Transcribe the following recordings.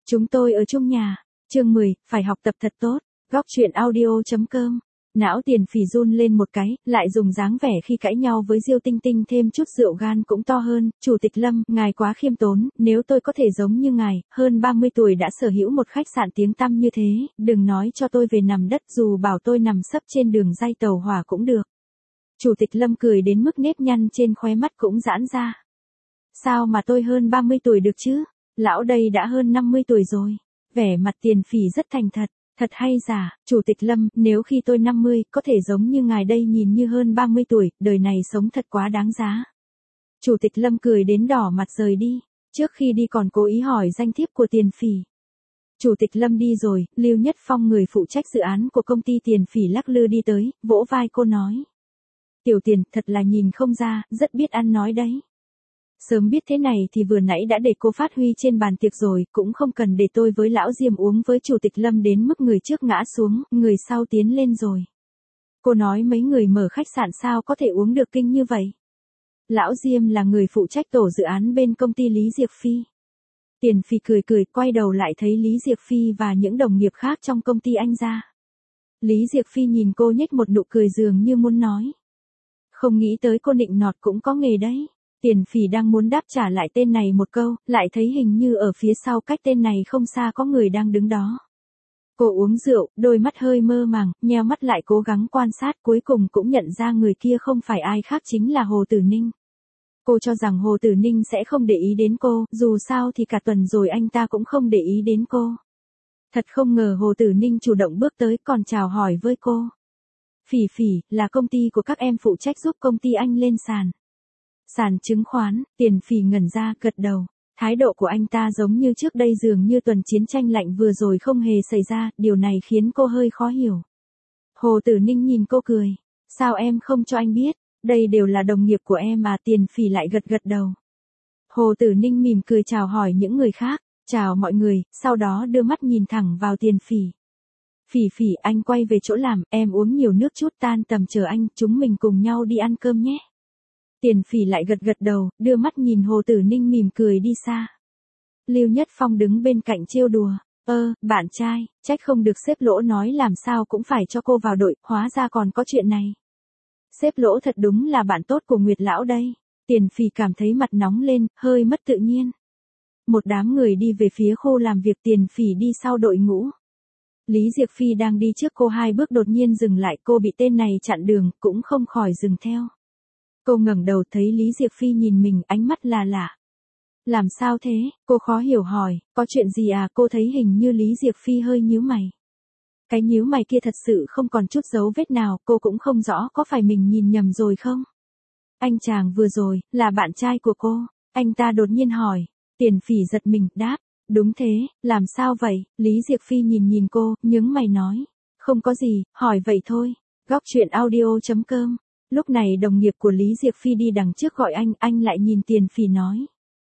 Chúng tôi ở chung nhà. Chương 10, phải học tập thật tốt. Góc truyện audio.com. Não Tiền Phỉ run lên một cái, lại dùng dáng vẻ khi cãi nhau với Diêu Tinh Tinh thêm chút rượu gan cũng to hơn. Chủ tịch Lâm, ngài quá khiêm tốn, nếu tôi có thể giống như ngài, hơn 30 tuổi đã sở hữu một khách sạn tiếng tăm như thế, đừng nói cho tôi về nằm đất, dù bảo tôi nằm sấp trên đường ray tàu hỏa cũng được. Chủ tịch Lâm cười đến mức nếp nhăn trên khóe mắt cũng giãn ra. Sao mà tôi hơn 30 tuổi được chứ? Lão đây đã hơn 50 tuổi rồi. Vẻ mặt Tiền Phỉ rất thành thật. Thật hay giả, Chủ tịch Lâm, nếu khi tôi 50, có thể giống như ngài đây nhìn như hơn 30 tuổi, đời này sống thật quá đáng giá. Chủ tịch Lâm cười đến đỏ mặt rời đi. Trước khi đi còn cố ý hỏi danh thiếp của Tiền Phỉ. Chủ tịch Lâm đi rồi, Lưu Nhất Phong người phụ trách dự án của công ty Tiền Phỉ lắc lư đi tới, vỗ vai cô nói. Tiểu Tiền, thật là nhìn không ra, rất biết ăn nói đấy. Sớm biết thế này thì vừa nãy đã để cô phát huy trên bàn tiệc rồi, cũng không cần để tôi với lão Diêm uống với Chủ tịch Lâm đến mức người trước ngã xuống, người sau tiến lên rồi. Cô nói mấy người mở khách sạn sao có thể uống được kinh như vậy. Lão Diêm là người phụ trách tổ dự án bên công ty Lý Diệp Phi. Tiền Phỉ cười cười, quay đầu lại thấy Lý Diệp Phi và những đồng nghiệp khác trong công ty anh ra. Lý Diệp Phi nhìn cô nhếch một nụ cười dường như muốn nói. Không nghĩ tới cô nịnh nọt cũng có nghề đấy. Tiền Phỉ đang muốn đáp trả lại tên này một câu, lại thấy hình như ở phía sau cách tên này không xa có người đang đứng đó. Cô uống rượu, đôi mắt hơi mơ màng, nheo mắt lại cố gắng quan sát, cuối cùng cũng nhận ra người kia không phải ai khác chính là Hồ Tử Ninh. Cô cho rằng Hồ Tử Ninh sẽ không để ý đến cô, dù sao thì cả tuần rồi anh ta cũng không để ý đến cô. Thật không ngờ Hồ Tử Ninh chủ động bước tới còn chào hỏi với cô. Phỉ Phỉ, là công ty của các em phụ trách giúp công ty anh lên sàn. Sàn chứng khoán, Tiền Phỉ ngẩn ra, gật đầu. Thái độ của anh ta giống như trước đây dường như tuần chiến tranh lạnh vừa rồi không hề xảy ra, điều này khiến cô hơi khó hiểu. Hồ Tử Ninh nhìn cô cười. Sao em không cho anh biết, đây đều là đồng nghiệp của em mà. Tiền Phỉ lại gật gật đầu. Hồ Tử Ninh mỉm cười chào hỏi những người khác, chào mọi người, sau đó đưa mắt nhìn thẳng vào Tiền Phỉ. Phỉ Phỉ, anh quay về chỗ làm, em uống nhiều nước chút, tan tầm chờ anh, chúng mình cùng nhau đi ăn cơm nhé. Tiền Phỉ lại gật gật đầu, đưa mắt nhìn Hồ Tử Ninh mỉm cười đi xa. Lưu Nhất Phong đứng bên cạnh trêu đùa. Bạn trai, trách không được sếp Lỗ nói làm sao cũng phải cho cô vào đội, hóa ra còn có chuyện này. Sếp Lỗ thật đúng là bạn tốt của Nguyệt Lão đây. Tiền Phỉ cảm thấy mặt nóng lên, hơi mất tự nhiên. Một đám người đi về phía khu làm việc, Tiền Phỉ đi sau đội ngũ. Lý Diệp Phi đang đi trước cô 2 bước đột nhiên dừng lại, cô bị tên này chặn đường, cũng không khỏi dừng theo. Cô ngẩng đầu thấy Lý Diệp Phi nhìn mình, ánh mắt là lạ. Làm sao thế? Cô khó hiểu hỏi, có chuyện gì à? Cô thấy hình như Lý Diệp Phi hơi nhíu mày. Cái nhíu mày kia thật sự không còn chút dấu vết nào, cô cũng không rõ có phải mình nhìn nhầm rồi không? Anh chàng vừa rồi, là bạn trai của cô, anh ta đột nhiên hỏi. Tiền Phỉ giật mình, đáp. Đúng thế, làm sao vậy? Lý Diệp Phi nhìn cô, nhướng mày nói. Không có gì, hỏi vậy thôi. Góc truyện audio.com. Lúc này đồng nghiệp của Lý Diệp Phi đi đằng trước gọi anh lại nhìn Tiền Phỉ nói.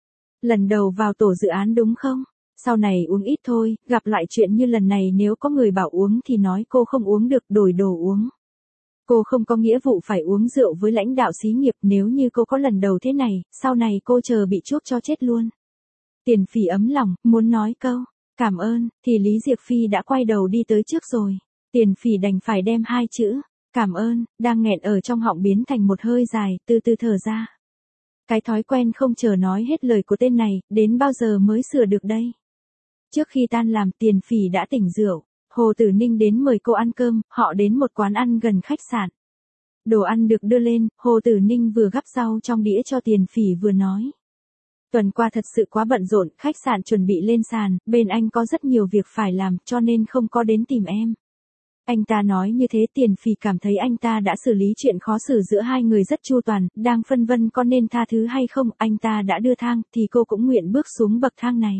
Lần đầu vào tổ dự án đúng không? Sau này uống ít thôi, gặp lại chuyện như lần này nếu có người bảo uống thì nói cô không uống được, đổi đồ uống. Cô không có nghĩa vụ phải uống rượu với lãnh đạo xí nghiệp, nếu như cô có lần đầu thế này, sau này cô chờ bị chuốc cho chết luôn. Tiền Phỉ ấm lòng, muốn nói câu cảm ơn, thì Lý Diệp Phi đã quay đầu đi tới trước rồi. Tiền Phỉ đành phải đem 2 chữ cảm ơn đang nghẹn ở trong họng biến thành một hơi dài, từ từ thở ra. Cái thói quen không chờ nói hết lời của tên này, đến bao giờ mới sửa được đây? Trước khi tan làm, Tiền Phỉ đã tỉnh rượu. Hồ Tử Ninh đến mời cô ăn cơm, họ đến một quán ăn gần khách sạn. Đồ ăn được đưa lên, Hồ Tử Ninh vừa gắp rau trong đĩa cho Tiền Phỉ vừa nói. Tuần qua thật sự quá bận rộn, khách sạn chuẩn bị lên sàn, bên anh có rất nhiều việc phải làm cho nên không có đến tìm em. Anh ta nói như thế, Tiền Phỉ cảm thấy anh ta đã xử lý chuyện khó xử giữa hai người rất chu toàn, đang phân vân có nên tha thứ hay không, anh ta đã đưa thang, thì cô cũng nguyện bước xuống bậc thang này.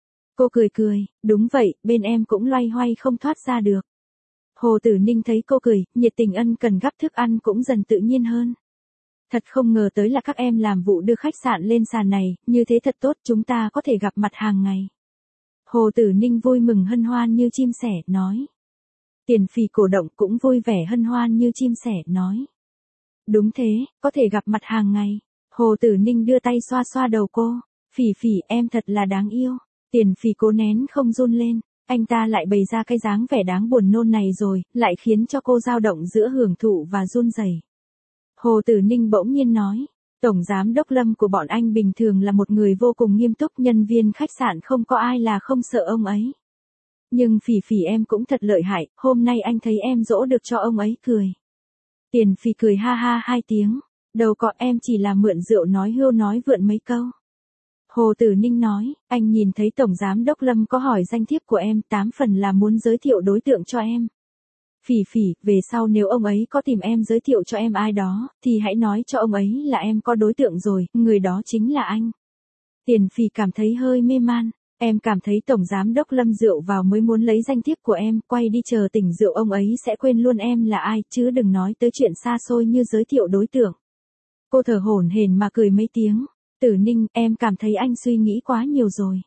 Cô cười, đúng vậy, bên em cũng loay hoay không thoát ra được. Hồ Tử Ninh thấy cô cười, nhiệt tình ân cần gắp thức ăn cũng dần tự nhiên hơn. Thật không ngờ tới là các em làm vụ đưa khách sạn lên sàn này, như thế thật tốt, chúng ta có thể gặp mặt hàng ngày. Hồ Tử Ninh vui mừng hân hoan như chim sẻ, nói. Tiền Phỉ cổ động cũng vui vẻ hân hoan như chim sẻ, nói. Đúng thế, có thể gặp mặt hàng ngày. Hồ Tử Ninh đưa tay xoa xoa đầu cô. Phỉ Phỉ, em thật là đáng yêu. Tiền Phỉ cố nén không run lên, anh ta lại bày ra cái dáng vẻ đáng buồn nôn này rồi, lại khiến cho cô dao động giữa hưởng thụ và run rẩy. Hồ Tử Ninh bỗng nhiên nói, Tổng Giám Đốc Lâm của bọn anh bình thường là một người vô cùng nghiêm túc, nhân viên khách sạn không có ai là không sợ ông ấy. Nhưng Phỉ Phỉ em cũng thật lợi hại, hôm nay anh thấy em dỗ được cho ông ấy cười. Tiền Phỉ cười ha ha 2 tiếng, đâu có, em chỉ là mượn rượu nói hưu nói vượn mấy câu. Hồ Tử Ninh nói, anh nhìn thấy Tổng Giám Đốc Lâm có hỏi danh thiếp của em, 8 phần là muốn giới thiệu đối tượng cho em. Phỉ Phỉ, về sau nếu ông ấy có tìm em giới thiệu cho em ai đó, thì hãy nói cho ông ấy là em có đối tượng rồi, người đó chính là anh. Tiền Phỉ cảm thấy hơi mê man, em cảm thấy Tổng Giám Đốc Lâm rượu vào mới muốn lấy danh thiếp của em, quay đi chờ tỉnh rượu ông ấy sẽ quên luôn em là ai, chứ đừng nói tới chuyện xa xôi như giới thiệu đối tượng. Cô thở hổn hển mà cười mấy tiếng, Tử Ninh, em cảm thấy anh suy nghĩ quá nhiều rồi.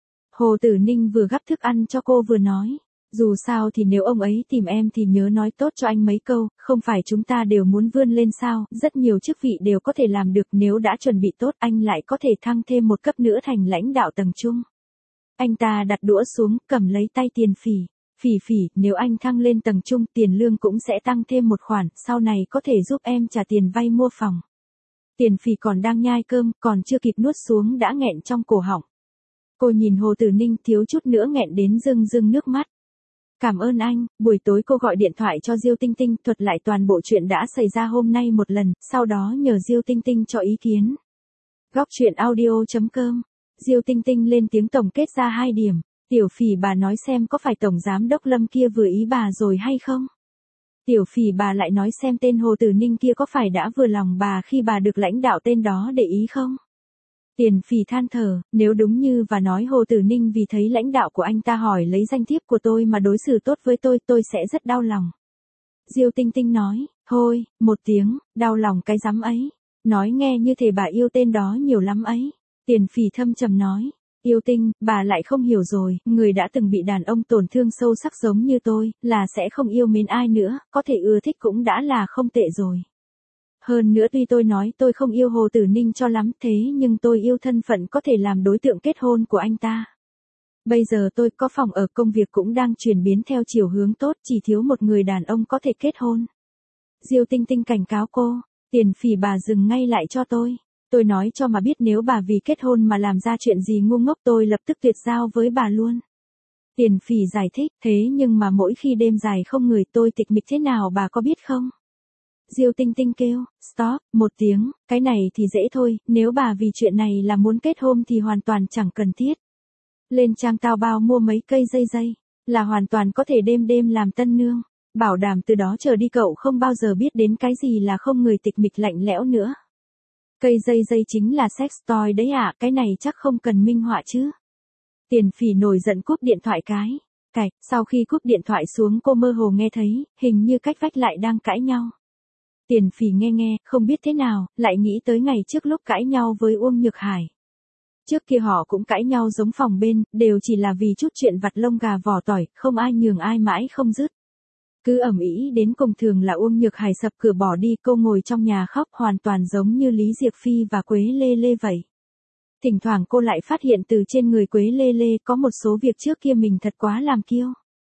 Hồ Tử Ninh vừa gắp thức ăn cho cô vừa nói, dù sao thì nếu ông ấy tìm em thì nhớ nói tốt cho anh mấy câu, không phải chúng ta đều muốn vươn lên sao, rất nhiều chức vị đều có thể làm được, nếu đã chuẩn bị tốt anh lại có thể thăng thêm một cấp nữa thành lãnh đạo tầng trung. Anh ta đặt đũa xuống, cầm lấy tay Tiền Phỉ. Phỉ Phỉ, nếu anh thăng lên tầng trung, tiền lương cũng sẽ tăng thêm một khoản, sau này có thể giúp em trả tiền vay mua phòng. Tiền Phỉ còn đang nhai cơm, còn chưa kịp nuốt xuống đã nghẹn trong cổ họng. Cô nhìn Hồ Tử Ninh thiếu chút nữa nghẹn đến rưng rưng nước mắt. Cảm ơn anh, buổi tối cô gọi điện thoại cho Diêu Tinh Tinh thuật lại toàn bộ chuyện đã xảy ra hôm nay một lần, sau đó nhờ Diêu Tinh Tinh cho ý kiến. Góc truyện audio.com. Diêu Tinh Tinh lên tiếng tổng kết ra 2 điểm. Tiểu Phỉ bà nói xem có phải Tổng Giám Đốc Lâm kia vừa ý bà rồi hay không? Tiểu Phỉ bà lại nói xem tên Hồ Tử Ninh kia có phải đã vừa lòng bà khi bà được lãnh đạo tên đó để ý không? Tiền Phỉ than thở, nếu đúng như và nói Hồ Tử Ninh vì thấy lãnh đạo của anh ta hỏi lấy danh thiếp của tôi mà đối xử tốt với tôi sẽ rất đau lòng. Diêu Tinh Tinh nói, thôi, 1 tiếng, đau lòng cái rắm ấy. Nói nghe như thể bà yêu tên đó nhiều lắm ấy. Tiền Phỉ thâm trầm nói, yêu Tinh, bà lại không hiểu rồi, người đã từng bị đàn ông tổn thương sâu sắc giống như tôi, là sẽ không yêu mến ai nữa, có thể ưa thích cũng đã là không tệ rồi. Hơn nữa tuy tôi nói tôi không yêu Hồ Tử Ninh cho lắm thế nhưng tôi yêu thân phận có thể làm đối tượng kết hôn của anh ta. Bây giờ tôi có phòng ở, công việc cũng đang chuyển biến theo chiều hướng tốt, chỉ thiếu một người đàn ông có thể kết hôn. Diêu Tinh Tinh cảnh cáo cô, Tiền Phỉ bà dừng ngay lại cho tôi. Tôi nói cho mà biết nếu bà vì kết hôn mà làm ra chuyện gì ngu ngốc tôi lập tức tuyệt giao với bà luôn. Tiền Phỉ giải thích, thế nhưng mà mỗi khi đêm dài không người tôi tịch mịch thế nào bà có biết không? Diêu Tinh Tinh kêu, stop, 1 tiếng, cái này thì dễ thôi, nếu bà vì chuyện này là muốn kết hôn thì hoàn toàn chẳng cần thiết. Lên trang Taobao mua mấy cây dây, là hoàn toàn có thể đêm đêm làm tân nương. Bảo đảm từ đó trở đi cậu không bao giờ biết đến cái gì là không người tịch mịch lạnh lẽo nữa. Cây dây chính là sex toy đấy ạ, cái này chắc không cần minh họa chứ. Tiền Phỉ nổi giận cúp điện thoại cạch, sau khi cúp điện thoại xuống cô mơ hồ nghe thấy, hình như cách vách lại đang cãi nhau. Tiền Phỉ nghe, không biết thế nào, lại nghĩ tới ngày trước lúc cãi nhau với Uông Nhược Hải. Trước kia họ cũng cãi nhau giống phòng bên, đều chỉ là vì chút chuyện vặt lông gà vỏ tỏi, không ai nhường ai mãi không dứt. Cứ ầm ĩ đến cùng thường là Uông Nhược Hải sập cửa bỏ đi, cô ngồi trong nhà khóc hoàn toàn giống như Lý Diệp Phi và Quế Lê Lê vậy. Thỉnh thoảng cô lại phát hiện từ trên người Quế Lê Lê có một số việc trước kia mình thật quá làm kiêu.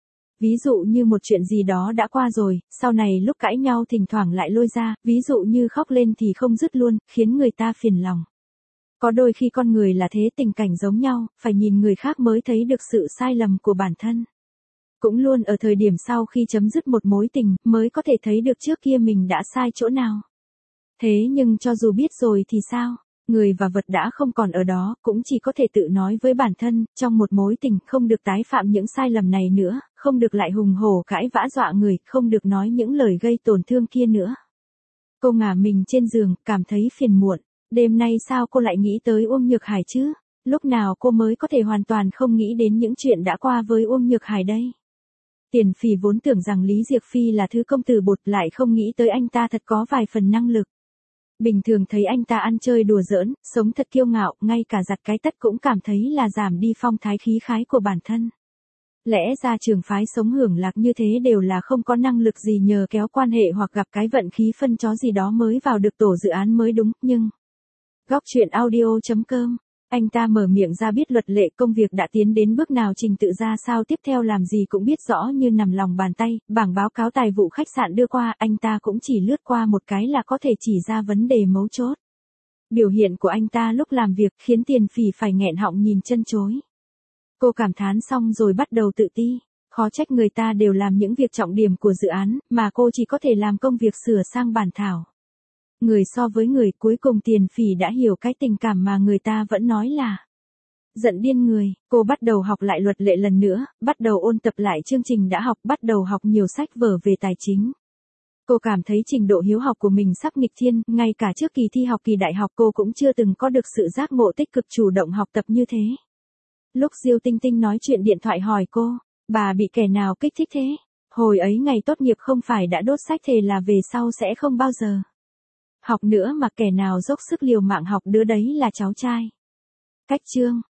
Ví dụ như một chuyện gì đó đã qua rồi, sau này lúc cãi nhau thỉnh thoảng lại lôi ra, ví dụ như khóc lên thì không dứt luôn, khiến người ta phiền lòng. Có đôi khi con người là thế, tình cảnh giống nhau, phải nhìn người khác mới thấy được sự sai lầm của bản thân. Cũng luôn ở thời điểm sau khi chấm dứt một mối tình, mới có thể thấy được trước kia mình đã sai chỗ nào. Thế nhưng cho dù biết rồi thì sao? Người và vật đã không còn ở đó, cũng chỉ có thể tự nói với bản thân, trong một mối tình không được tái phạm những sai lầm này nữa, không được lại hùng hổ cãi vã dọa người, không được nói những lời gây tổn thương kia nữa. Cô ngả mình trên giường, cảm thấy phiền muộn. Đêm nay sao cô lại nghĩ tới Uông Nhược Hải chứ? Lúc nào cô mới có thể hoàn toàn không nghĩ đến những chuyện đã qua với Uông Nhược Hải đây? Tiền Phỉ vốn tưởng rằng Lý Diệp Phi là thứ công tử bột, lại không nghĩ tới anh ta thật có vài phần năng lực. Bình thường thấy anh ta ăn chơi đùa giỡn, sống thật kiêu ngạo, ngay cả giặt cái tất cũng cảm thấy là giảm đi phong thái khí khái của bản thân. Lẽ ra trường phái sống hưởng lạc như thế đều là không có năng lực gì, nhờ kéo quan hệ hoặc gặp cái vận khí phân chó gì đó mới vào được tổ dự án mới đúng, nhưng... Góc truyện audio.com Anh ta mở miệng ra biết luật lệ công việc đã tiến đến bước nào, trình tự ra sao, tiếp theo làm gì cũng biết rõ như nằm lòng bàn tay, bảng báo cáo tài vụ khách sạn đưa qua, anh ta cũng chỉ lướt qua một cái là có thể chỉ ra vấn đề mấu chốt. Biểu hiện của anh ta lúc làm việc khiến Tiền Phỉ phải nghẹn họng nhìn chân chối. Cô cảm thán xong rồi bắt đầu tự ti. Khó trách người ta đều làm những việc trọng điểm của dự án, mà cô chỉ có thể làm công việc sửa sang bản thảo. Người so với người, cuối cùng Tiền Phỉ đã hiểu cái tình cảm mà người ta vẫn nói là giận điên người. Cô bắt đầu học lại luật lệ lần nữa, bắt đầu ôn tập lại chương trình đã học, bắt đầu học nhiều sách vở về tài chính. Cô cảm thấy trình độ hiếu học của mình sắp nghịch thiên, ngay cả trước kỳ thi học kỳ đại học cô cũng chưa từng có được sự giác ngộ tích cực chủ động học tập như thế. Lúc Diêu Tinh Tinh nói chuyện điện thoại hỏi cô, bà bị kẻ nào kích thích thế? Hồi ấy ngày tốt nghiệp không phải đã đốt sách thề là về sau sẽ không bao giờ học nữa mà kẻ nào dốc sức liều mạng học, đứa đấy là cháu trai. Cách chương